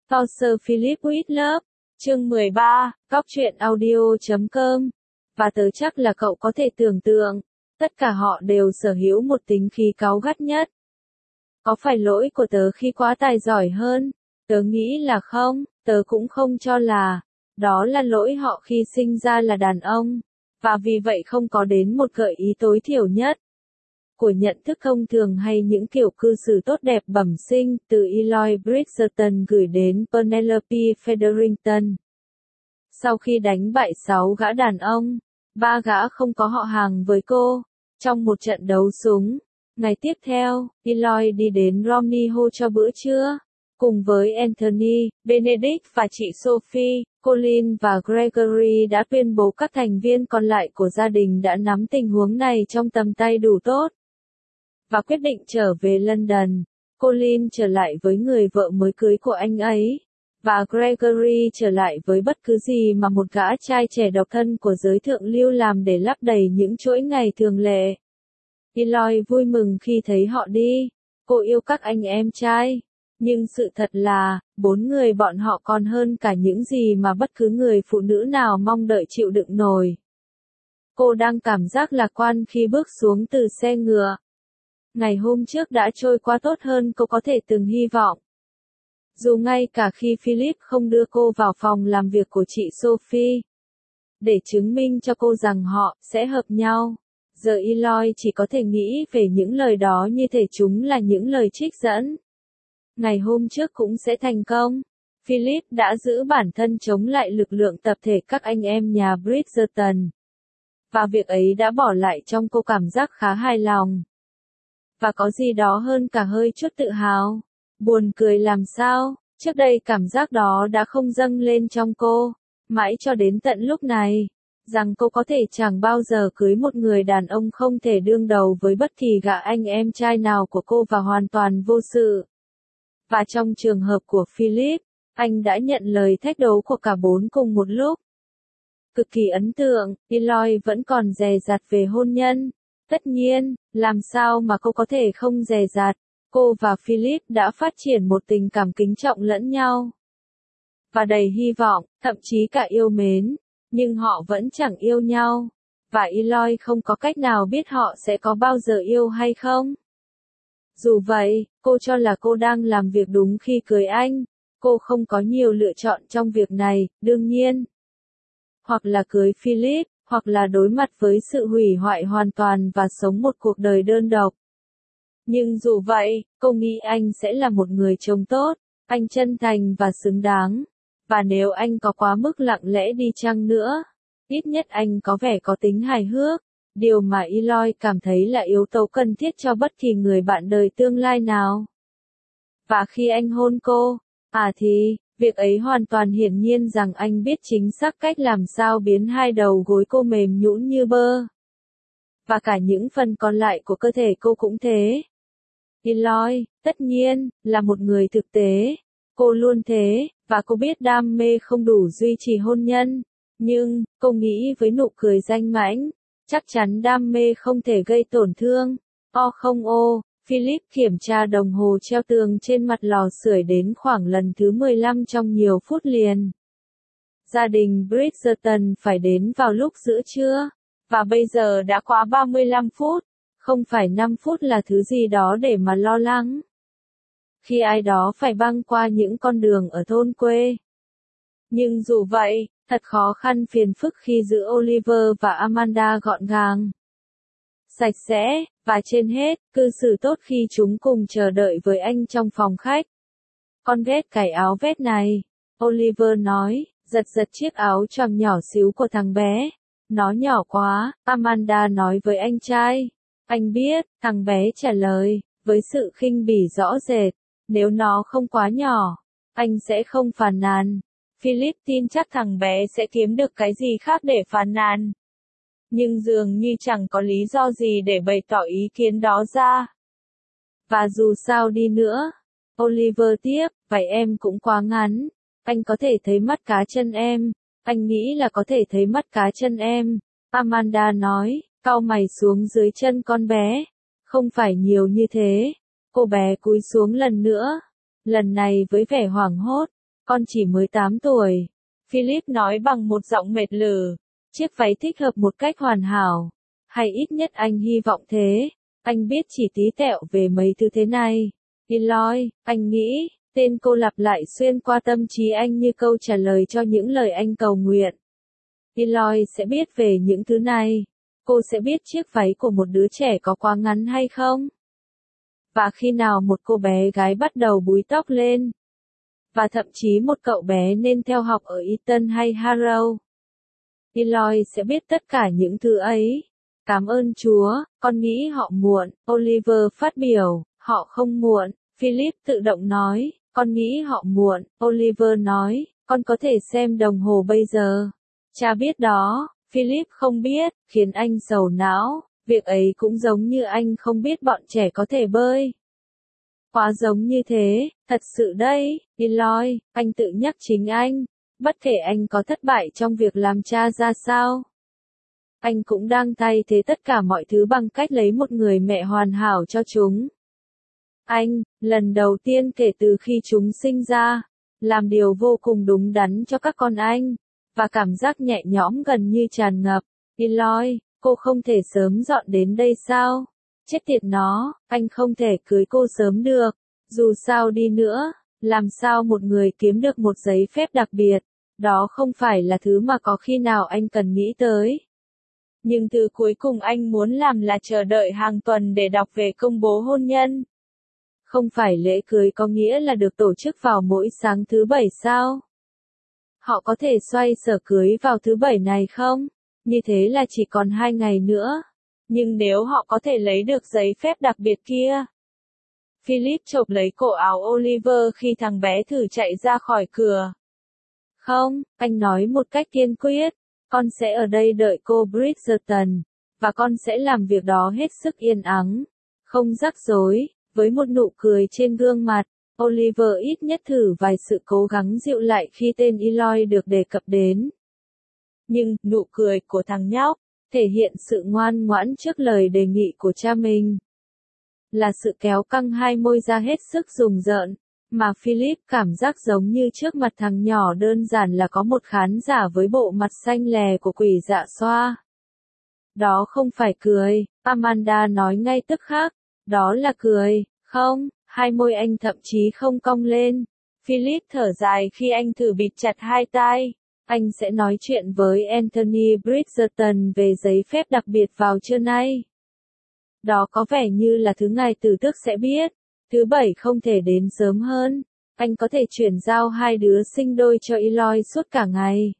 Sir Philip with Love, chương 13, góc truyện audio.com. Và tớ chắc là cậu có thể tưởng tượng, tất cả họ đều sở hữu một tính khí cáu gắt nhất. Có phải lỗi của tớ khi quá tài giỏi hơn? Tớ nghĩ là không, tớ cũng không cho là. Đó là lỗi họ khi sinh ra là đàn ông, và vì vậy không có đến một gợi ý tối thiểu nhất của nhận thức thông thường hay những kiểu cư xử tốt đẹp bẩm sinh, từ Eloy Bridgerton gửi đến Penelope Featherington. Sau khi đánh bại 6 gã đàn ông, 3 gã không có họ hàng với cô, trong một trận đấu súng, ngày tiếp theo, Eloy đi đến Romney Hall cho bữa trưa, cùng với Anthony, Benedict và chị Sophie. Colin và Gregory đã tuyên bố các thành viên còn lại của gia đình đã nắm tình huống này trong tầm tay đủ tốt và quyết định trở về London. Colin trở lại với người vợ mới cưới của anh ấy, và Gregory trở lại với bất cứ gì mà một gã trai trẻ độc thân của giới thượng lưu làm để lấp đầy những chuỗi ngày thường lệ. Eloy vui mừng khi thấy họ đi. Cô yêu các anh em trai. Nhưng sự thật là, 4 người bọn họ còn hơn cả những gì mà bất cứ người phụ nữ nào mong đợi chịu đựng nổi. Cô đang cảm giác lạc quan khi bước xuống từ xe ngựa. Ngày hôm trước đã trôi qua tốt hơn cô có thể từng hy vọng. Dù ngay cả khi Philip không đưa cô vào phòng làm việc của chị Sophie, để chứng minh cho cô rằng họ sẽ hợp nhau, giờ Eloy chỉ có thể nghĩ về những lời đó như thể chúng là những lời trích dẫn. Ngày hôm trước cũng sẽ thành công. Philip đã giữ bản thân chống lại lực lượng tập thể các anh em nhà Bridgerton. Và việc ấy đã bỏ lại trong cô cảm giác khá hài lòng. Và có gì đó hơn cả hơi chút tự hào. Buồn cười làm sao, trước đây cảm giác đó đã không dâng lên trong cô, mãi cho đến tận lúc này, rằng cô có thể chẳng bao giờ cưới một người đàn ông không thể đương đầu với bất kỳ gã anh em trai nào của cô và hoàn toàn vô sự. Và trong trường hợp của Philip, anh đã nhận lời thách đấu của cả 4 cùng một lúc. Cực kỳ ấn tượng, Eloy vẫn còn dè dặt về hôn nhân. Tất nhiên, làm sao mà cô có thể không dè dặt, cô và Philip đã phát triển một tình cảm kính trọng lẫn nhau. Và đầy hy vọng, thậm chí cả yêu mến, nhưng họ vẫn chẳng yêu nhau. Và Eloy không có cách nào biết họ sẽ có bao giờ yêu hay không. Dù vậy, cô cho là cô đang làm việc đúng khi cưới anh. Cô không có nhiều lựa chọn trong việc này, đương nhiên. Hoặc là cưới Philip, hoặc là đối mặt với sự hủy hoại hoàn toàn và sống một cuộc đời đơn độc. Nhưng dù vậy, cô nghĩ anh sẽ là một người chồng tốt, anh chân thành và xứng đáng. Và nếu anh có quá mức lặng lẽ đi chăng nữa, ít nhất anh có vẻ có tính hài hước. Điều mà Eloy cảm thấy là yếu tố cần thiết cho bất kỳ người bạn đời tương lai nào. Và khi anh hôn cô, thì, việc ấy hoàn toàn hiển nhiên rằng anh biết chính xác cách làm sao biến hai đầu gối cô mềm nhũn như bơ. Và cả những phần còn lại của cơ thể cô cũng thế. Eloy, tất nhiên, là một người thực tế. Cô luôn thế, và cô biết đam mê không đủ duy trì hôn nhân. Nhưng, cô nghĩ với nụ cười danh mãnh, chắc chắn đam mê không thể gây tổn thương. Không. Philip kiểm tra đồng hồ treo tường trên mặt lò sưởi đến khoảng lần thứ 15 trong nhiều phút liền. Gia đình Bridgerton phải đến vào lúc giữa trưa, và bây giờ đã quá 35 phút, không phải 5 phút là thứ gì đó để mà lo lắng. Khi ai đó phải băng qua những con đường ở thôn quê. Nhưng dù vậy, thật khó khăn phiền phức khi giữ Oliver và Amanda gọn gàng, sạch sẽ, và trên hết, cư xử tốt khi chúng cùng chờ đợi với anh trong phòng khách. Con ghét cái áo vest này, Oliver nói, giật chiếc áo choàng nhỏ xíu của thằng bé. Nó nhỏ quá, Amanda nói với anh trai. Anh biết, thằng bé trả lời, với sự khinh bỉ rõ rệt. Nếu nó không quá nhỏ, anh sẽ không phàn nàn. Philip tin chắc thằng bé sẽ kiếm được cái gì khác để phàn nàn. Nhưng dường như chẳng có lý do gì để bày tỏ ý kiến đó ra. Và dù sao đi nữa, Oliver tiếp, vậy em cũng quá ngắn. Anh có thể thấy mắt cá chân em. Anh nghĩ là có thể thấy mắt cá chân em. Amanda nói, cau mày xuống dưới chân con bé. Không phải nhiều như thế. Cô bé cúi xuống lần nữa. Lần này với vẻ hoảng hốt. Con chỉ mới 8 tuổi. Philip nói bằng một giọng mệt lử. Chiếc váy thích hợp một cách hoàn hảo. Hay ít nhất anh hy vọng thế. Anh biết chỉ tí tẹo về mấy thứ thế này. Eloy, anh nghĩ, tên cô lặp lại xuyên qua tâm trí anh như câu trả lời cho những lời anh cầu nguyện. Eloy sẽ biết về những thứ này. Cô sẽ biết chiếc váy của một đứa trẻ có quá ngắn hay không? Và khi nào một cô bé gái bắt đầu búi tóc lên? Và thậm chí một cậu bé nên theo học ở Eton hay Harrow. Eloy sẽ biết tất cả những thứ ấy. Cảm ơn Chúa, con nghĩ họ muộn, Oliver phát biểu, họ không muộn, Philip tự động nói, con nghĩ họ muộn, Oliver nói, con có thể xem đồng hồ bây giờ. Cha biết đó, Philip không biết, khiến anh sầu não, việc ấy cũng giống như anh không biết bọn trẻ có thể bơi. Quá giống như thế, thật sự đấy, Eloy, anh tự nhắc chính anh, bất kể anh có thất bại trong việc làm cha ra sao. Anh cũng đang thay thế tất cả mọi thứ bằng cách lấy một người mẹ hoàn hảo cho chúng. Anh, lần đầu tiên kể từ khi chúng sinh ra, làm điều vô cùng đúng đắn cho các con anh, và cảm giác nhẹ nhõm gần như tràn ngập. Eloy, cô không thể sớm dọn đến đây sao? Chết tiệt nó, anh không thể cưới cô sớm được. Dù sao đi nữa, làm sao một người kiếm được một giấy phép đặc biệt, đó không phải là thứ mà có khi nào anh cần nghĩ tới. Nhưng thứ cuối cùng anh muốn làm là chờ đợi hàng tuần để đọc về công bố hôn nhân. Không phải lễ cưới có nghĩa là được tổ chức vào mỗi sáng thứ Bảy sao? Họ có thể xoay sở cưới vào thứ Bảy này không? Như thế là chỉ còn 2 ngày nữa. Nhưng nếu họ có thể lấy được giấy phép đặc biệt kia. Philip chộp lấy cổ áo Oliver khi thằng bé thử chạy ra khỏi cửa. Không, anh nói một cách kiên quyết. Con sẽ ở đây đợi cô Bridgerton, và con sẽ làm việc đó hết sức yên ắng, không rắc rối, với một nụ cười trên gương mặt. Oliver ít nhất thử vài sự cố gắng dịu lại khi tên Eloy được đề cập đến. Nhưng, nụ cười của thằng nhóc, thể hiện sự ngoan ngoãn trước lời đề nghị của cha mình. Là sự kéo căng hai môi ra hết sức rùng rợn, mà Philip cảm giác giống như trước mặt thằng nhỏ đơn giản là có một khán giả với bộ mặt xanh lè của quỷ dạ xoa. Đó không phải cười, Amanda nói ngay tức khắc, đó là cười, không, hai môi anh thậm chí không cong lên. Philip thở dài khi anh thử bịt chặt hai tai. Anh sẽ nói chuyện với Anthony Bridgerton về giấy phép đặc biệt vào trưa nay. Đó có vẻ như là thứ ngài tử tước sẽ biết. Thứ Bảy không thể đến sớm hơn. Anh có thể chuyển giao hai đứa sinh đôi cho Eloy suốt cả ngày.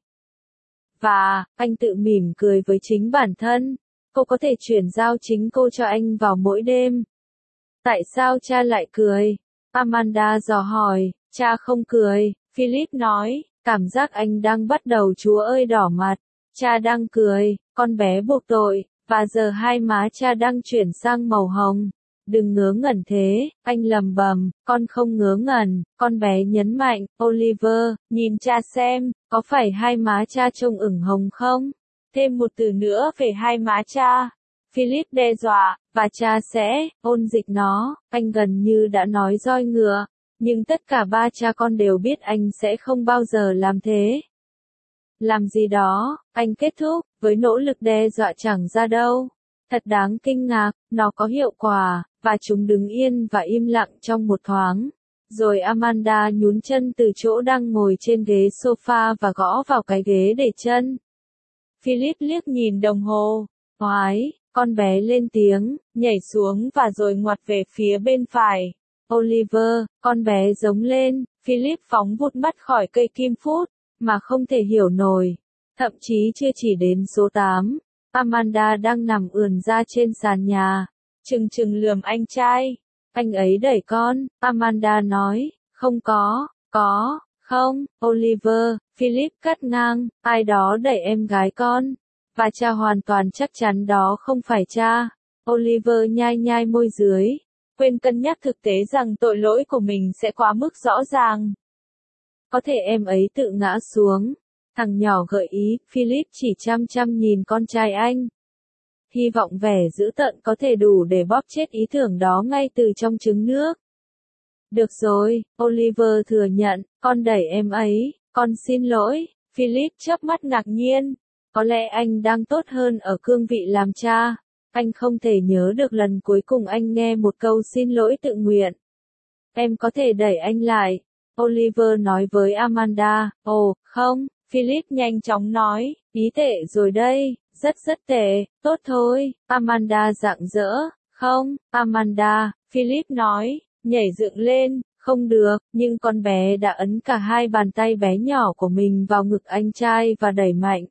Và, anh tự mỉm cười với chính bản thân. Cô có thể chuyển giao chính cô cho anh vào mỗi đêm. Tại sao cha lại cười? Amanda dò hỏi. Cha không cười, Philip nói. Cảm giác anh đang bắt đầu Chúa ơi đỏ mặt. Cha đang cười, con bé buộc tội, và giờ hai má cha đang chuyển sang màu hồng. Đừng ngớ ngẩn thế, anh lầm bầm, con không ngớ ngẩn, con bé nhấn mạnh, Oliver, nhìn cha xem, có phải hai má cha trông ửng hồng không? Thêm một từ nữa về hai má cha. Philip đe dọa, và cha sẽ, ôn dịch nó, anh gần như đã nói roi ngựa. Nhưng tất cả ba cha con đều biết anh sẽ không bao giờ làm thế. Làm gì đó, anh kết thúc, với nỗ lực đe dọa chẳng ra đâu. Thật đáng kinh ngạc, nó có hiệu quả, và chúng đứng yên và im lặng trong một thoáng. Rồi Amanda nhún chân từ chỗ đang ngồi trên ghế sofa và gõ vào cái ghế để chân. Philip liếc nhìn đồng hồ. Oái, con bé lên tiếng, nhảy xuống và rồi ngoặt về phía bên phải. Oliver, con bé giống lên, Philip phóng vụt mắt khỏi cây kim phút, mà không thể hiểu nổi. Thậm chí chưa chỉ đến số 8, Amanda đang nằm ườn ra trên sàn nhà, chừng chừng lườm anh trai. Anh ấy đẩy con, Amanda nói, không có, không, Oliver, Philip cắt ngang, ai đó đẩy em gái con, và cha hoàn toàn chắc chắn đó không phải cha. Oliver nhai nhai môi dưới. Quên cân nhắc thực tế rằng tội lỗi của mình sẽ quá mức rõ ràng. Có thể em ấy tự ngã xuống. Thằng nhỏ gợi ý, Philip chỉ chăm chăm nhìn con trai anh. Hy vọng vẻ dữ tợn có thể đủ để bóp chết ý tưởng đó ngay từ trong trứng nước. Được rồi, Oliver thừa nhận, con đẩy em ấy, con xin lỗi. Philip chớp mắt ngạc nhiên. Có lẽ anh đang tốt hơn ở cương vị làm cha. Anh không thể nhớ được lần cuối cùng anh nghe một câu xin lỗi tự nguyện. Em có thể đẩy anh lại. Oliver nói với Amanda. Ồ, không, Philip nhanh chóng nói, ý tệ rồi đây, rất tệ, tốt thôi. Amanda rạng rỡ. Không, Amanda, Philip nói, nhảy dựng lên, không được, nhưng con bé đã ấn cả hai bàn tay bé nhỏ của mình vào ngực anh trai và đẩy mạnh.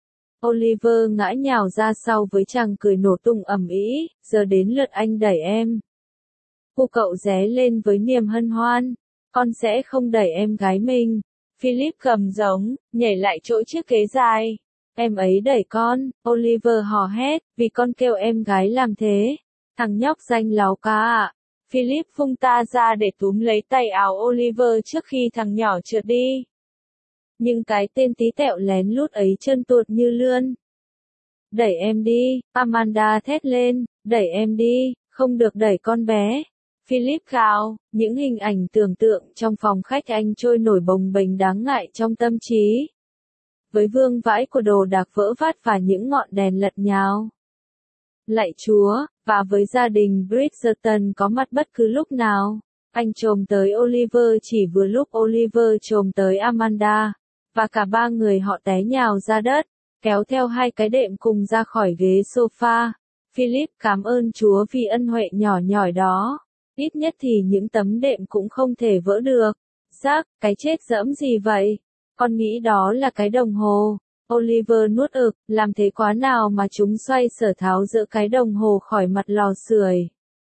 Oliver ngã nhào ra sau với chàng cười nổ tung ầm ĩ, giờ đến lượt anh đẩy em. Cô cậu ré lên với niềm hân hoan, con sẽ không đẩy em gái mình. Philip gầm giống, nhảy lại chỗ chiếc ghế dài. Em ấy đẩy con, Oliver hò hét, vì con kêu em gái làm thế. Thằng nhóc danh láo cá ạ. Philip vung ta ra để túm lấy tay áo Oliver trước khi thằng nhỏ trượt đi. Nhưng cái tên tí tẹo lén lút ấy chân tuột như lươn. Đẩy em đi, Amanda thét lên, đẩy em đi, không được đẩy con bé. Philip gào, những hình ảnh tưởng tượng trong phòng khách anh trôi nổi bồng bềnh đáng ngại trong tâm trí. Với vương vãi của đồ đạc vỡ vát và những ngọn đèn lật nhào. Lạy Chúa, và với gia đình Bridgerton có mặt bất cứ lúc nào. Anh chồm tới Oliver chỉ vừa lúc Oliver chồm tới Amanda, và cả ba người họ té nhào ra đất, kéo theo hai cái đệm cùng ra khỏi ghế sofa. Philip cảm ơn Chúa vì ân huệ nhỏ nhỏi đó. Ít nhất thì những tấm đệm cũng không thể vỡ được. Jack, cái chết dẫm gì vậy? Con nghĩ đó là cái đồng hồ. Oliver nuốt ực, làm thế quá nào mà chúng xoay sở tháo dỡ cái đồng hồ khỏi mặt lò sưởi.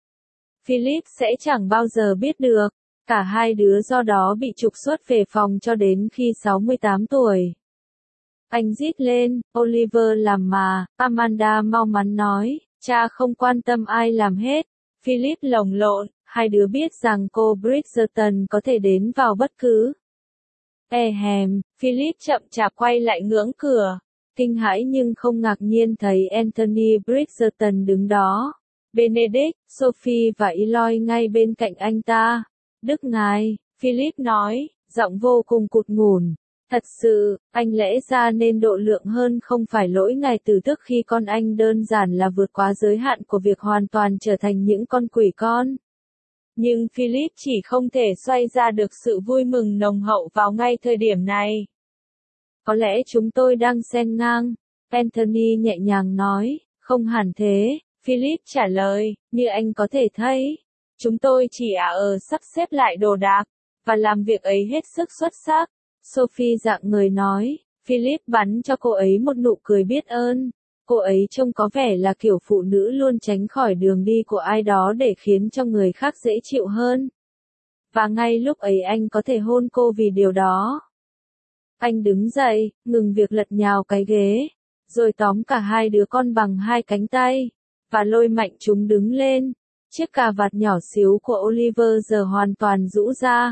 Philip sẽ chẳng bao giờ biết được. Cả hai đứa do đó bị trục xuất về phòng cho đến khi 68 tuổi. Anh rít lên, Oliver làm mà, Amanda mau mắn nói, cha không quan tâm ai làm hết. Philip lồng lộn, hai đứa biết rằng cô Bridgerton có thể đến vào bất cứ. Philip chậm chạp quay lại ngưỡng cửa, kinh hãi nhưng không ngạc nhiên thấy Anthony Bridgerton đứng đó. Benedict, Sophie và Eloy ngay bên cạnh anh ta. Đức ngài, Philip nói, giọng vô cùng cụt ngủn. Thật sự, anh lẽ ra nên độ lượng hơn, không phải lỗi ngài từ tức khi con anh đơn giản là vượt quá giới hạn của việc hoàn toàn trở thành những con quỷ con. Nhưng Philip chỉ không thể xoay ra được sự vui mừng nồng hậu vào ngay thời điểm này. Có lẽ chúng tôi đang xen ngang, Anthony nhẹ nhàng nói, không hẳn thế, Philip trả lời, như anh có thể thấy. Chúng tôi chỉ sắp xếp lại đồ đạc, và làm việc ấy hết sức xuất sắc. Sophie dạng người nói, Philip bắn cho cô ấy một nụ cười biết ơn. Cô ấy trông có vẻ là kiểu phụ nữ luôn tránh khỏi đường đi của ai đó để khiến cho người khác dễ chịu hơn. Và ngay lúc ấy anh có thể hôn cô vì điều đó. Anh đứng dậy, ngừng việc lật nhào cái ghế, rồi tóm cả hai đứa con bằng hai cánh tay, và lôi mạnh chúng đứng lên. Chiếc cà vạt nhỏ xíu của Oliver giờ hoàn toàn rũ ra.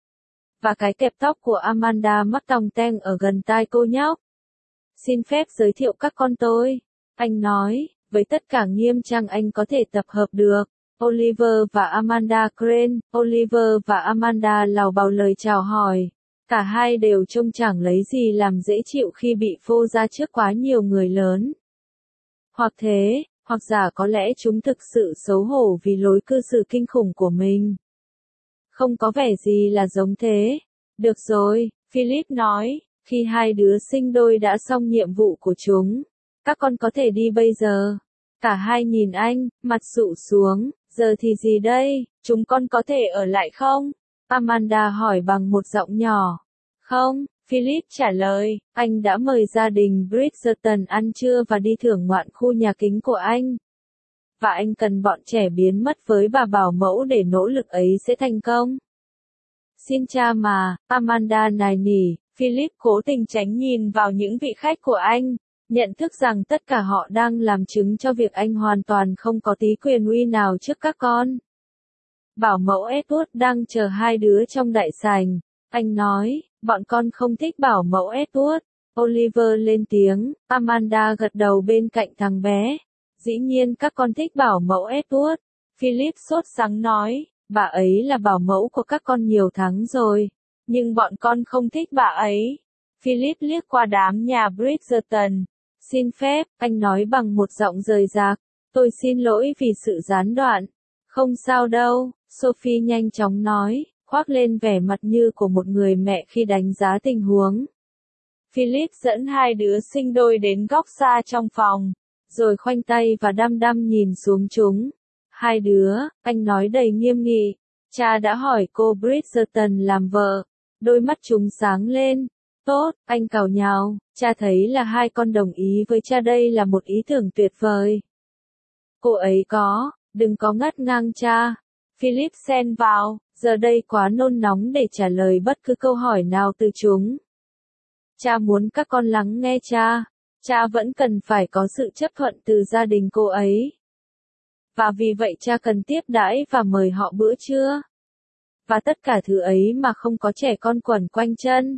Và cái kẹp tóc của Amanda mắc tòng teng ở gần tai cô nhóc. Xin phép giới thiệu các con tôi. Anh nói, với tất cả nghiêm trang anh có thể tập hợp được. Oliver và Amanda Crane. Oliver và Amanda lào bào lời chào hỏi. Cả hai đều trông chẳng lấy gì làm dễ chịu khi bị phô ra trước quá nhiều người lớn. Hoặc thế, hoặc giả có lẽ chúng thực sự xấu hổ vì lối cư xử kinh khủng của mình. Không có vẻ gì là giống thế. Được rồi, Philip nói, khi hai đứa sinh đôi đã xong nhiệm vụ của chúng, các con có thể đi bây giờ. Cả hai nhìn anh, mặt sụ xuống, giờ thì gì đây, chúng con có thể ở lại không? Amanda hỏi bằng một giọng nhỏ. Không, Philip trả lời, anh đã mời gia đình Bridgerton ăn trưa và đi thưởng ngoạn khu nhà kính của anh. Và anh cần bọn trẻ biến mất với bà bảo mẫu để nỗ lực ấy sẽ thành công. Xin cha mà, Amanda nài nỉ, Philip cố tình tránh nhìn vào những vị khách của anh, nhận thức rằng tất cả họ đang làm chứng cho việc anh hoàn toàn không có tí quyền uy nào trước các con. Bảo mẫu Edward đang chờ hai đứa trong đại sảnh. Anh nói, bọn con không thích bảo mẫu Edward. Oliver lên tiếng, Amanda gật đầu bên cạnh thằng bé. Dĩ nhiên các con thích bảo mẫu Edward. Philip sốt sắng nói, Bà ấy là bảo mẫu của các con nhiều tháng rồi, nhưng bọn con không thích bà ấy. Philip liếc qua đám nhà Bridgerton. Xin phép, anh nói bằng một giọng rời rạc. Tôi xin lỗi vì sự gián đoạn. Không sao đâu, Sophie nhanh chóng nói, khoác lên vẻ mặt như của một người mẹ khi đánh giá tình huống. Philip dẫn hai đứa sinh đôi đến góc xa trong phòng, rồi khoanh tay và đăm đăm nhìn xuống chúng. Hai đứa, anh nói đầy nghiêm nghị, cha đã hỏi cô Bridgerton làm vợ. Đôi mắt chúng sáng lên. Tốt, anh cào nhào, cha thấy là hai con đồng ý với cha, đây là một ý tưởng tuyệt vời. Cô ấy đừng có ngắt ngang cha. Philip xen vào, giờ đây quá nôn nóng để trả lời bất cứ câu hỏi nào từ chúng. Cha muốn các con lắng nghe cha. Cha vẫn cần phải có sự chấp thuận từ gia đình cô ấy. Và vì vậy cha cần tiếp đãi và mời họ bữa trưa. Và tất cả thứ ấy mà không có trẻ con quẩn quanh chân.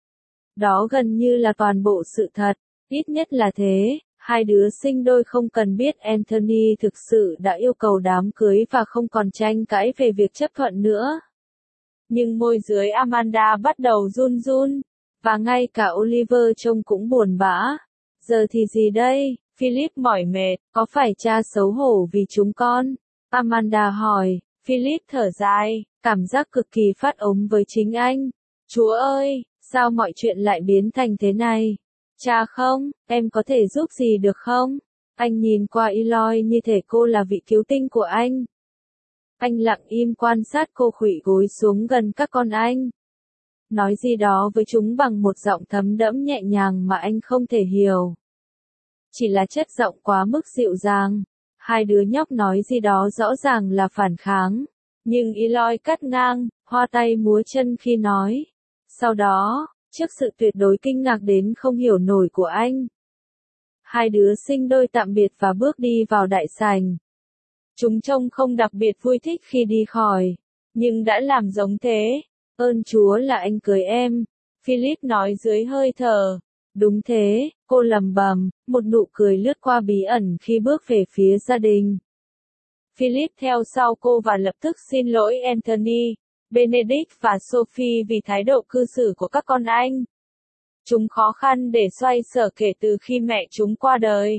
Đó gần như là toàn bộ sự thật, ít nhất là thế. Hai đứa sinh đôi không cần biết Anthony thực sự đã yêu cầu đám cưới và không còn tranh cãi về việc chấp thuận nữa. Nhưng môi dưới Amanda bắt đầu run run, và ngay cả Oliver trông cũng buồn bã. Giờ thì gì đây? Philip mỏi mệt, có phải cha xấu hổ vì chúng con? Amanda hỏi. Philip thở dài, cảm giác cực kỳ phát ốm với chính anh. Chúa ơi, sao mọi chuyện lại biến thành thế này? Cha không, em có thể giúp gì được không? Anh nhìn qua Eloy như thể cô là vị cứu tinh của anh. Anh lặng im quan sát cô khuỵu gối xuống gần các con anh. Nói gì đó với chúng bằng một giọng thấm đẫm nhẹ nhàng mà anh không thể hiểu. Chỉ là chất giọng quá mức dịu dàng. Hai đứa nhóc nói gì đó rõ ràng là phản kháng. Nhưng Eloy cắt ngang, hoa tay múa chân khi nói. Sau đó, trước sự tuyệt đối kinh ngạc đến không hiểu nổi của anh, hai đứa sinh đôi tạm biệt và bước đi vào đại sảnh. Chúng trông không đặc biệt vui thích khi đi khỏi, nhưng đã làm giống thế. Ơn Chúa là anh cưới em, Philip nói dưới hơi thở. Đúng thế, cô lẩm bẩm, một nụ cười lướt qua bí ẩn khi bước về phía gia đình. Philip theo sau cô và lập tức xin lỗi Anthony, Benedict và Sophie vì thái độ cư xử của các con anh. Chúng khó khăn để xoay sở kể từ khi mẹ chúng qua đời.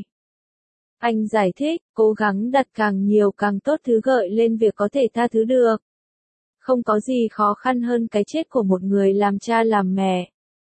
Anh giải thích, cố gắng đặt càng nhiều càng tốt thứ gợi lên việc có thể tha thứ được. Không có gì khó khăn hơn cái chết của một người làm cha làm mẹ.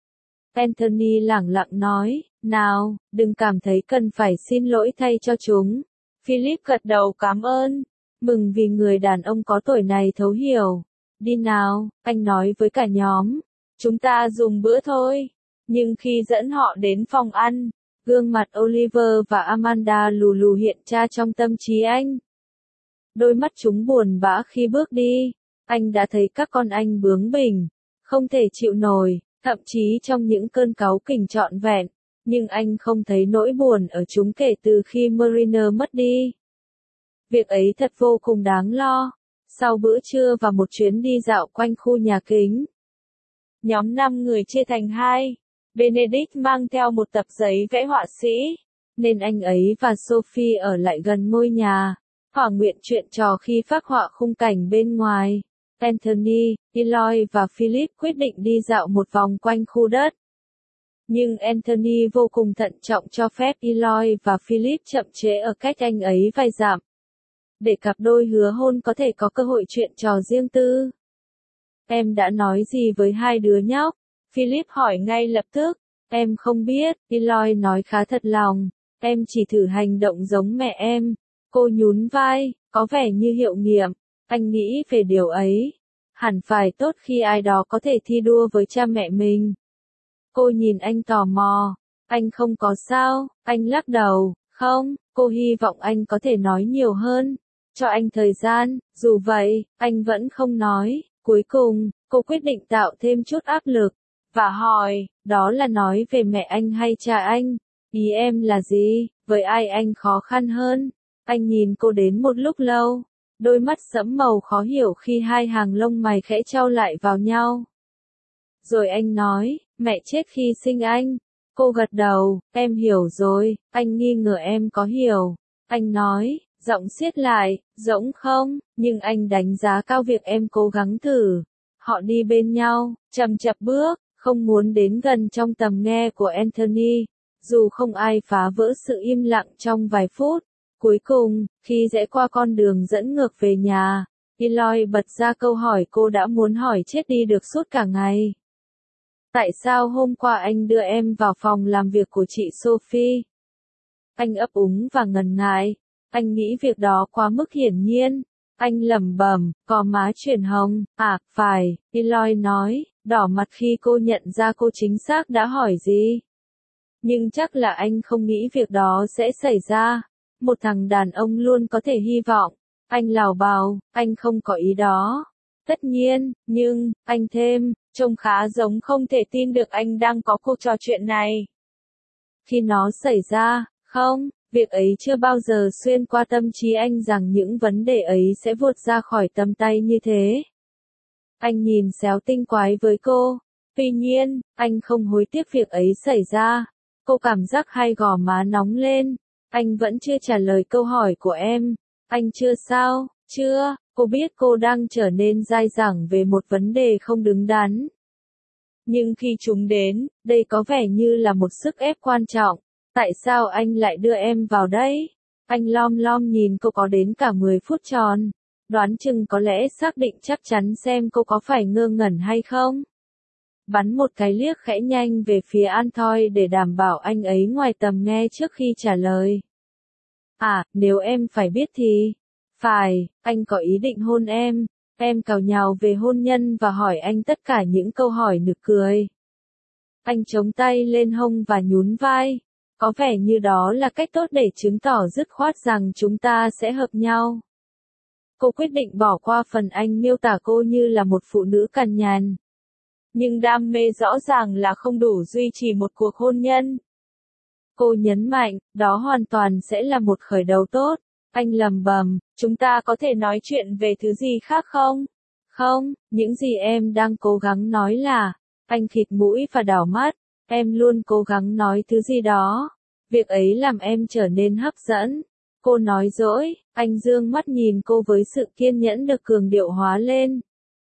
Anthony lẳng lặng nói, nào, đừng cảm thấy cần phải xin lỗi thay cho chúng. Philip gật đầu cảm ơn, mừng vì người đàn ông có tuổi này thấu hiểu. Đi nào, anh nói với cả nhóm. Chúng ta dùng bữa thôi. Nhưng khi dẫn họ đến phòng ăn, gương mặt Oliver và Amanda lù lù hiện ra trong tâm trí anh. Đôi mắt chúng buồn bã khi bước đi. Anh đã thấy các con anh bướng bỉnh, không thể chịu nổi, thậm chí trong những cơn cáu kỉnh trọn vẹn. Nhưng anh không thấy nỗi buồn ở chúng kể từ khi Mariner mất đi. Việc ấy thật vô cùng đáng lo. Sau bữa trưa và một chuyến đi dạo quanh khu nhà kính, nhóm 5 người chia thành hai. Benedict mang theo một tập giấy vẽ họa sĩ, nên anh ấy và Sophie ở lại gần ngôi nhà, thỏa nguyện chuyện trò khi phác họa khung cảnh bên ngoài. Anthony, Eloy và Philip quyết định đi dạo một vòng quanh khu đất. Nhưng Anthony vô cùng thận trọng cho phép Eloy và Philip chậm trễ ở cách anh ấy vài dặm, để cặp đôi hứa hôn có thể có cơ hội chuyện trò riêng tư. Em đã nói gì với hai đứa nhóc? Philip hỏi ngay lập tức. Em không biết, Eloy nói khá thật lòng. Em chỉ thử hành động giống mẹ em. Cô nhún vai, có vẻ như hiệu nghiệm. Anh nghĩ về điều ấy. Hẳn phải tốt khi ai đó có thể thi đua với cha mẹ mình. Cô nhìn anh tò mò. Anh không có sao, anh lắc đầu. Không, cô hy vọng anh có thể nói nhiều hơn. Cho anh thời gian, dù vậy, anh vẫn không nói. Cuối cùng, cô quyết định tạo thêm chút áp lực, và hỏi, đó là nói về mẹ anh hay cha anh? Ý em là gì, với ai anh khó khăn hơn? Anh nhìn cô đến một lúc lâu, đôi mắt sẫm màu khó hiểu khi hai hàng lông mày khẽ chau lại vào nhau. Rồi anh nói, mẹ chết khi sinh anh. Cô gật đầu, em hiểu rồi, anh nghi ngờ em có hiểu. Anh nói, Giọng siết lại, rỗng không, nhưng anh đánh giá cao việc em cố gắng thử. Họ đi bên nhau, chậm chậm bước, không muốn đến gần trong tầm nghe của Anthony, dù không ai phá vỡ sự im lặng trong vài phút. Cuối cùng, khi rẽ qua con đường dẫn ngược về nhà, Eloy bật ra câu hỏi cô đã muốn hỏi chết đi được suốt cả ngày. Tại sao hôm qua anh đưa em vào phòng làm việc của chị Sophie? Anh ấp úng và ngần ngại. Anh nghĩ việc đó quá mức hiển nhiên. Anh lẩm bẩm, có má chuyển hồng. À, phải, Eloy nói, đỏ mặt khi cô nhận ra cô chính xác đã hỏi gì. Nhưng chắc là anh không nghĩ việc đó sẽ xảy ra. Một thằng đàn ông luôn có thể hy vọng. Anh lảo bào, anh không có ý đó. Tất nhiên, nhưng, anh thêm, trông khá giống không thể tin được anh đang có cuộc trò chuyện này. Khi nó xảy ra, không, việc ấy chưa bao giờ xuyên qua tâm trí anh rằng những vấn đề ấy sẽ vụt ra khỏi tầm tay như thế. Anh nhìn xéo tinh quái với cô. Tuy nhiên, anh không hối tiếc việc ấy xảy ra. Cô cảm giác hai gò má nóng lên. Anh vẫn chưa trả lời câu hỏi của em. Anh chưa sao, chưa, cô biết cô đang trở nên dai dẳng về một vấn đề không đứng đắn. Nhưng khi chúng đến, đây có vẻ như là một sức ép quan trọng. Tại sao anh lại đưa em vào đây? Anh lom lom nhìn cô có đến cả 10 phút tròn. Đoán chừng có lẽ xác định chắc chắn xem cô có phải ngơ ngẩn hay không. Bắn một cái liếc khẽ nhanh về phía Anthony để đảm bảo anh ấy ngoài tầm nghe trước khi trả lời. À, nếu em phải biết thì... Phải, anh có ý định hôn em. Em càu nhàu về hôn nhân và hỏi anh tất cả những câu hỏi nực cười. Anh chống tay lên hông và nhún vai. Có vẻ như đó là cách tốt để chứng tỏ dứt khoát rằng chúng ta sẽ hợp nhau. Cô quyết định bỏ qua phần anh miêu tả cô như là một phụ nữ cằn nhằn. Nhưng đam mê rõ ràng là không đủ duy trì một cuộc hôn nhân. Cô nhấn mạnh, đó hoàn toàn sẽ là một khởi đầu tốt. Anh lẩm bẩm, chúng ta có thể nói chuyện về thứ gì khác không? Không, những gì em đang cố gắng nói là, anh khịt mũi và đảo mắt, em luôn cố gắng nói thứ gì đó. Việc ấy làm em trở nên hấp dẫn. Cô nói dỗi, anh dương mắt nhìn cô với sự kiên nhẫn được cường điệu hóa lên.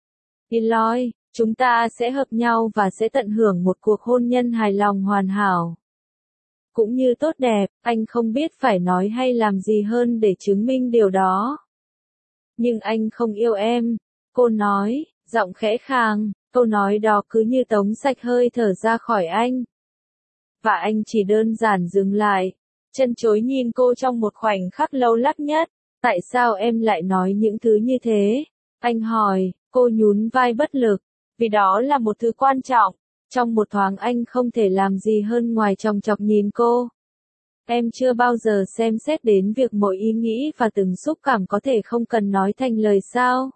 Eloy, chúng ta sẽ hợp nhau và sẽ tận hưởng một cuộc hôn nhân hài lòng hoàn hảo. Cũng như tốt đẹp, anh không biết phải nói hay làm gì hơn để chứng minh điều đó. Nhưng anh không yêu em, cô nói, giọng khẽ khàng, câu nói đó cứ như tống sạch hơi thở ra khỏi anh. Và anh chỉ đơn giản dừng lại, chân chối nhìn cô trong một khoảnh khắc lâu lắc nhất. Tại sao em lại nói những thứ như thế? Anh hỏi, cô nhún vai bất lực, vì đó là một thứ quan trọng. Trong một thoáng anh không thể làm gì hơn ngoài chòng chọc nhìn cô. Em chưa bao giờ xem xét đến việc mỗi ý nghĩ và từng xúc cảm có thể không cần nói thành lời sao?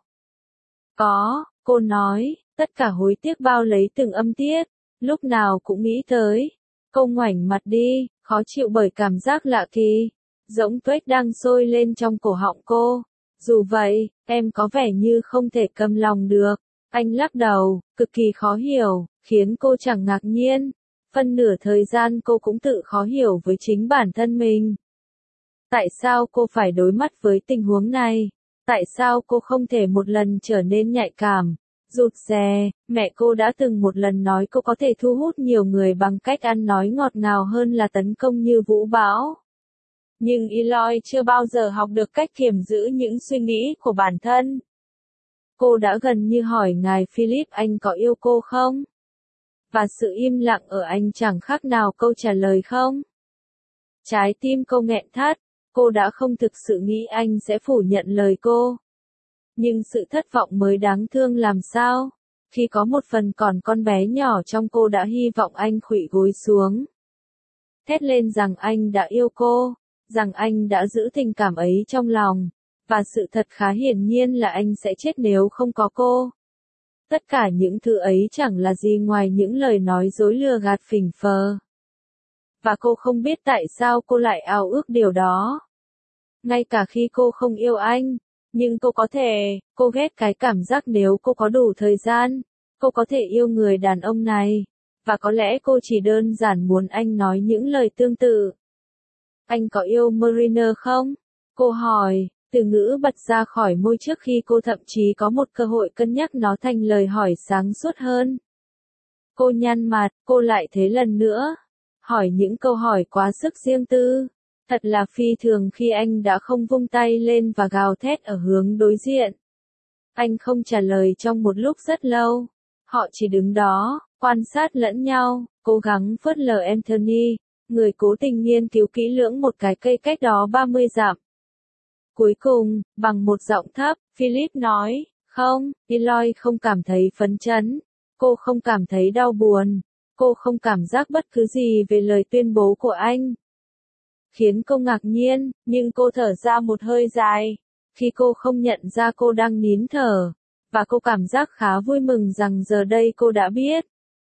Có, cô nói, tất cả hối tiếc bao lấy từng âm tiết, lúc nào cũng nghĩ tới. Cô ngoảnh mặt đi, khó chịu bởi cảm giác lạ kỳ, giống tuếch đang sôi lên trong cổ họng cô. Dù vậy, em có vẻ như không thể cầm lòng được. Anh lắc đầu, cực kỳ khó hiểu, khiến cô chẳng ngạc nhiên. Phân nửa thời gian cô cũng tự khó hiểu với chính bản thân mình. Tại sao cô phải đối mặt với tình huống này? Tại sao cô không thể một lần trở nên nhạy cảm, rụt rè? Mẹ cô đã từng một lần nói cô có thể thu hút nhiều người bằng cách ăn nói ngọt ngào hơn là tấn công như vũ bão. Nhưng Eloy chưa bao giờ học được cách kiềm giữ những suy nghĩ của bản thân. Cô đã gần như hỏi ngài Philip anh có yêu cô không? Và sự im lặng ở anh chẳng khác nào câu trả lời không? Trái tim cô nghẹn thắt, cô đã không thực sự nghĩ anh sẽ phủ nhận lời cô. Nhưng sự thất vọng mới đáng thương làm sao? Khi có một phần còn con bé nhỏ trong cô đã hy vọng anh khuỵu gối xuống. Thét lên rằng anh đã yêu cô, rằng anh đã giữ tình cảm ấy trong lòng. Và sự thật khá hiển nhiên là anh sẽ chết nếu không có cô. Tất cả những thứ ấy chẳng là gì ngoài những lời nói dối lừa gạt phỉnh phờ. Và cô không biết tại sao cô lại ao ước điều đó. Ngay cả khi cô không yêu anh, nhưng cô ghét cái cảm giác nếu cô có đủ thời gian, cô có thể yêu người đàn ông này. Và có lẽ cô chỉ đơn giản muốn anh nói những lời tương tự. Anh có yêu Mariner không? Cô hỏi, từ ngữ bật ra khỏi môi trước khi cô thậm chí có một cơ hội cân nhắc nó thành lời hỏi sáng suốt hơn. Cô nhăn mặt, cô lại thế lần nữa. Hỏi những câu hỏi quá sức riêng tư. Thật là phi thường khi anh đã không vung tay lên và gào thét ở hướng đối diện. Anh không trả lời trong một lúc rất lâu. Họ chỉ đứng đó, quan sát lẫn nhau, cố gắng phớt lờ Anthony, người cố tình nghiên cứu kỹ lưỡng một cái cây cách đó 30 dặm. Cuối cùng, bằng một giọng thấp, Philip nói, không, Eloy không cảm thấy phấn chấn. Cô không cảm thấy đau buồn. Cô không cảm giác bất cứ gì về lời tuyên bố của anh. Khiến cô ngạc nhiên, nhưng cô thở ra một hơi dài. Khi cô không nhận ra cô đang nín thở. Và cô cảm giác khá vui mừng rằng giờ đây cô đã biết.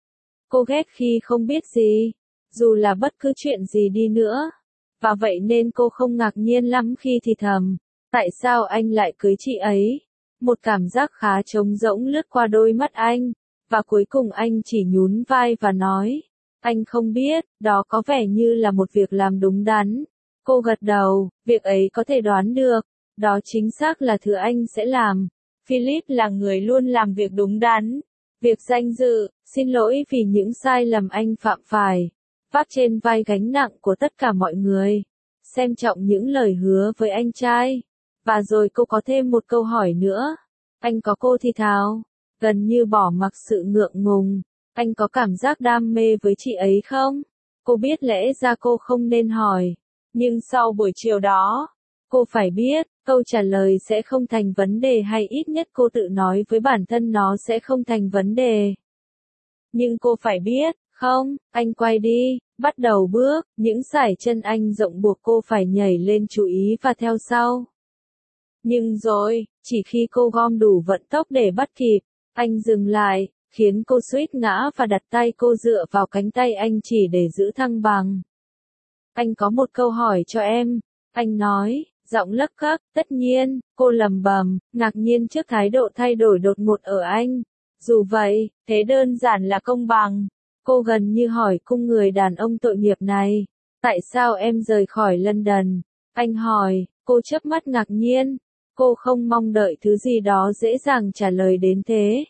Cô ghét khi không biết gì. Dù là bất cứ chuyện gì đi nữa. Và vậy nên cô không ngạc nhiên lắm khi thì thầm. Tại sao anh lại cưới chị ấy? Một cảm giác khá trống rỗng lướt qua đôi mắt anh. Và cuối cùng anh chỉ nhún vai và nói. Anh không biết, đó có vẻ như là một việc làm đúng đắn. Cô gật đầu, việc ấy có thể đoán được. Đó chính xác là thứ anh sẽ làm. Philip là người luôn làm việc đúng đắn. Việc danh dự, xin lỗi vì những sai lầm anh phạm phải. Vác trên vai gánh nặng của tất cả mọi người. Xem trọng những lời hứa với anh trai. Và rồi cô có thêm một câu hỏi nữa. Anh có cô thì thào. Gần như bỏ mặc sự ngượng ngùng. Anh có cảm giác đam mê với chị ấy không? Cô biết lẽ ra cô không nên hỏi. Nhưng sau buổi chiều đó, cô phải biết, câu trả lời sẽ không thành vấn đề hay ít nhất cô tự nói với bản thân nó sẽ không thành vấn đề. Nhưng cô phải biết, không, anh quay đi, bắt đầu bước, những sải chân anh rộng buộc cô phải nhảy lên chú ý và theo sau. Nhưng rồi, chỉ khi cô gom đủ vận tốc để bắt kịp, anh dừng lại, khiến cô suýt ngã và đặt tay cô dựa vào cánh tay anh chỉ để giữ thăng bằng. Anh có một câu hỏi cho em, anh nói, giọng lấc cấc, tất nhiên, cô lẩm bẩm, ngạc nhiên trước thái độ thay đổi đột ngột ở anh. Dù vậy, thế đơn giản là công bằng. Cô gần như hỏi cung người đàn ông tội nghiệp này, tại sao em rời khỏi London? Anh hỏi, cô chớp mắt ngạc nhiên. Cô không mong đợi thứ gì đó dễ dàng trả lời đến thế.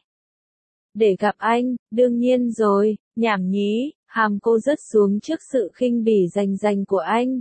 Để gặp anh, đương nhiên rồi, nhảm nhí, hàm cô rớt xuống trước sự khinh bỉ rành của anh.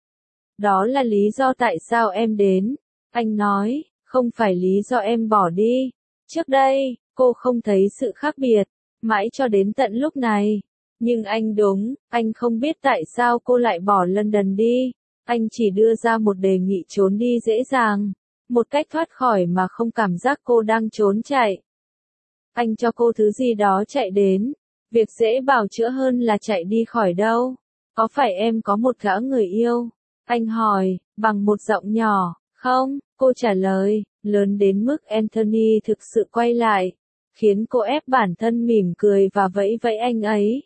Đó là lý do tại sao em đến. Anh nói, không phải lý do em bỏ đi. Trước đây, cô không thấy sự khác biệt, mãi cho đến tận lúc này. Nhưng anh đúng, anh không biết tại sao cô lại bỏ London đi. Anh chỉ đưa ra một đề nghị trốn đi dễ dàng. Một cách thoát khỏi mà không cảm giác cô đang trốn chạy. Anh cho cô thứ gì đó chạy đến. Việc dễ bào chữa hơn là chạy đi khỏi đâu. Có phải em có một gã người yêu? Anh hỏi, bằng một giọng nhỏ. Không, cô trả lời, lớn đến mức Anthony thực sự quay lại. Khiến cô ép bản thân mỉm cười và vẫy vẫy anh ấy.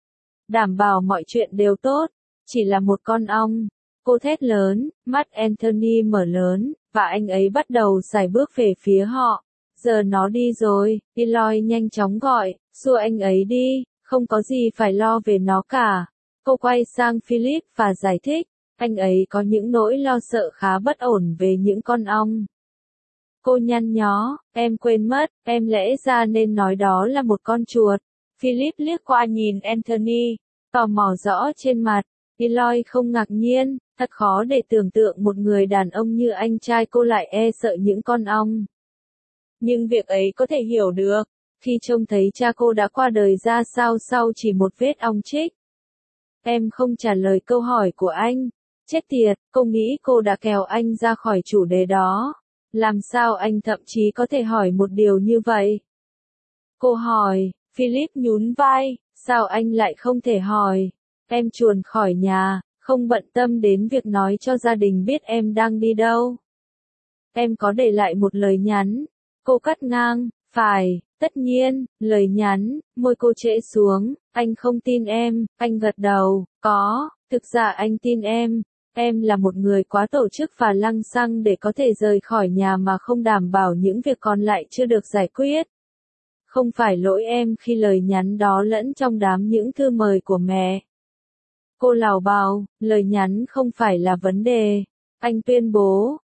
Đảm bảo mọi chuyện đều tốt. Chỉ là một con ong. Cô thét lớn, mắt Anthony mở lớn, và anh ấy bắt đầu sải bước về phía họ. Giờ nó đi rồi, Eloy nhanh chóng gọi, xua anh ấy đi, không có gì phải lo về nó cả. Cô quay sang Philip và giải thích, anh ấy có những nỗi lo sợ khá bất ổn về những con ong. Cô nhăn nhó, em quên mất, em lẽ ra nên nói đó là một con chuột. Philip liếc qua nhìn Anthony, tò mò rõ trên mặt. Eloy không ngạc nhiên, thật khó để tưởng tượng một người đàn ông như anh trai cô lại e sợ những con ong. Nhưng việc ấy có thể hiểu được, khi trông thấy cha cô đã qua đời ra sao sau chỉ một vết ong chích. Em không trả lời câu hỏi của anh. Chết tiệt, cô nghĩ cô đã kéo anh ra khỏi chủ đề đó. Làm sao anh thậm chí có thể hỏi một điều như vậy? Cô hỏi, Philip nhún vai, sao anh lại không thể hỏi? Em chuồn khỏi nhà, không bận tâm đến việc nói cho gia đình biết em đang đi đâu. Em có để lại một lời nhắn. Cô cắt ngang, phải, tất nhiên, lời nhắn, môi cô trễ xuống, anh không tin em, anh gật đầu, có, thực ra anh tin em là một người quá tổ chức và lăng xăng để có thể rời khỏi nhà mà không đảm bảo những việc còn lại chưa được giải quyết. Không phải lỗi em khi lời nhắn đó lẫn trong đám những thư mời của mẹ. Cô lảo bào, lời nhắn không phải là vấn đề. Anh tuyên bố,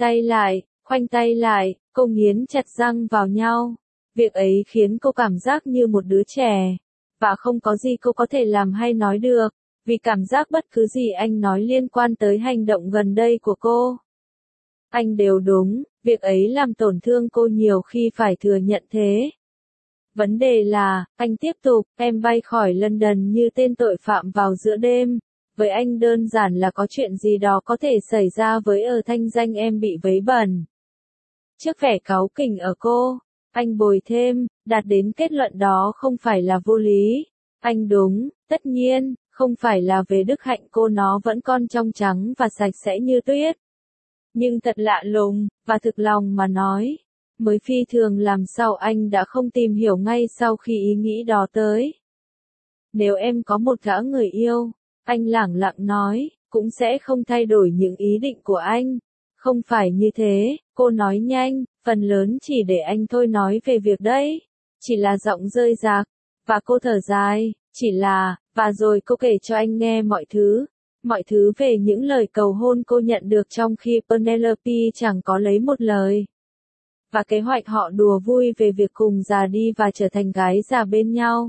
khoanh tay lại, cô nghiến chặt răng vào nhau. Việc ấy khiến cô cảm giác như một đứa trẻ. Và không có gì cô có thể làm hay nói được, vì cảm giác bất cứ gì anh nói liên quan tới hành động gần đây của cô. Anh đều đúng, việc ấy làm tổn thương cô nhiều khi phải thừa nhận thế. Vấn đề là, anh tiếp tục, em bay khỏi London như tên tội phạm vào giữa đêm. Với anh đơn giản là có chuyện gì đó có thể xảy ra với thanh danh em bị vấy bẩn. Trước vẻ cáu kỉnh ở cô, anh bồi thêm, đạt đến kết luận đó không phải là vô lý. Anh đúng, tất nhiên, không phải là về đức hạnh cô, nó vẫn còn trong trắng và sạch sẽ như tuyết. Nhưng thật lạ lùng, và thực lòng mà nói, mới phi thường làm sao anh đã không tìm hiểu ngay sau khi ý nghĩ đó tới. Nếu em có một gã người yêu, anh lẳng lặng nói, cũng sẽ không thay đổi những ý định của anh. Không phải như thế, cô nói nhanh, phần lớn chỉ để anh thôi nói về việc đấy. Chỉ là giọng rơi rạc, và cô thở dài, chỉ là, và rồi cô kể cho anh nghe mọi thứ về những lời cầu hôn cô nhận được trong khi Penelope chẳng có lấy một lời. Và kế hoạch họ đùa vui về việc cùng già đi và trở thành gái già bên nhau.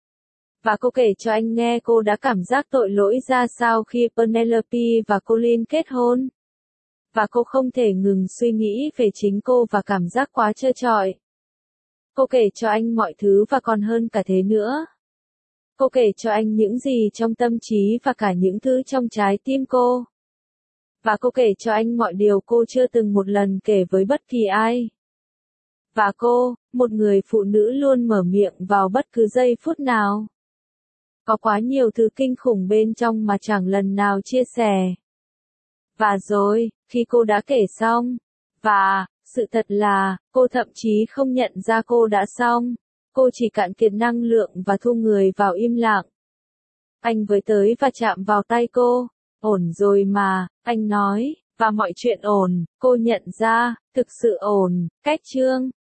Và cô kể cho anh nghe cô đã cảm giác tội lỗi ra sao khi Penelope và Colin kết hôn. Và cô không thể ngừng suy nghĩ về chính cô và cảm giác quá trơ trọi. Cô kể cho anh mọi thứ và còn hơn cả thế nữa. Cô kể cho anh những gì trong tâm trí và cả những thứ trong trái tim cô. Và cô kể cho anh mọi điều cô chưa từng một lần kể với bất kỳ ai. Và cô, một người phụ nữ luôn mở miệng vào bất cứ giây phút nào. Có quá nhiều thứ kinh khủng bên trong mà chẳng lần nào chia sẻ. Và rồi, khi cô đã kể xong, và, sự thật là, cô thậm chí không nhận ra cô đã xong. Cô chỉ cạn kiệt năng lượng và thu người vào im lặng. Anh với tới và chạm vào tay cô. Ổn rồi mà, anh nói, và mọi chuyện ổn, cô nhận ra, thực sự ổn, cách chương.